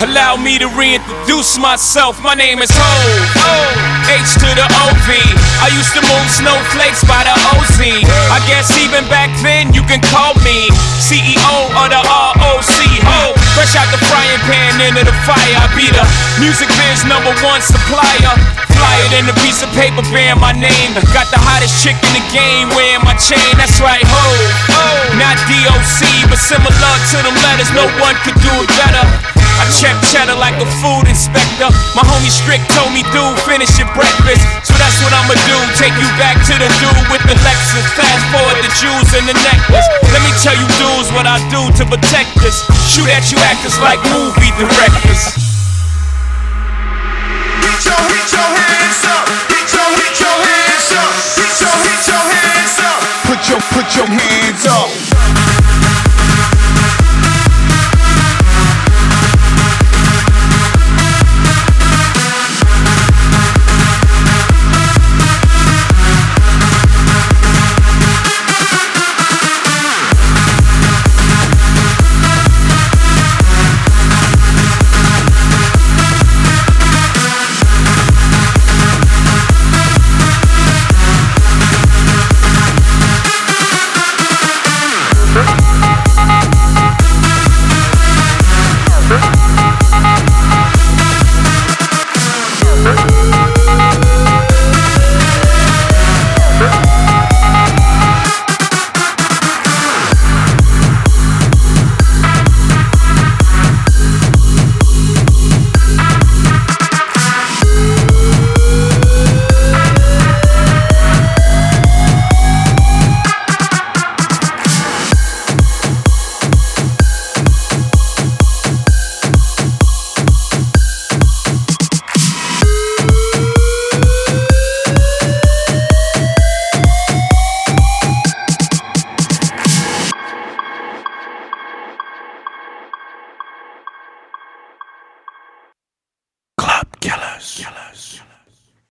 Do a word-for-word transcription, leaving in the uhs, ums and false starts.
Allow me to reintroduce myself. My name is Ho, H to the O V. I used to move snowflakes by the O Z. I guess even back then you can call me C E O of the R O C. Ho, fresh out the frying pan into the fire. I be the music biz number one supplier. Flyer than a piece of paper bearing my name. Got the hottest chick in the game wearing my chain. That's right, Ho, not D O C, but similar to them letters. No one could do it better. I check cheddar like a food inspector. My homie Strick told me, dude, finish your breakfast. So that's what I'ma do, take you back to the dude with the Lexus. Fast forward the jewels and the necklace. Let me tell you dudes what I do to protect us. Shoot at you actors like movie directors. Hit your, hit your hands up. Hit your, hit your hands up. Hit your, hit your hands up. Put your, put your hands up.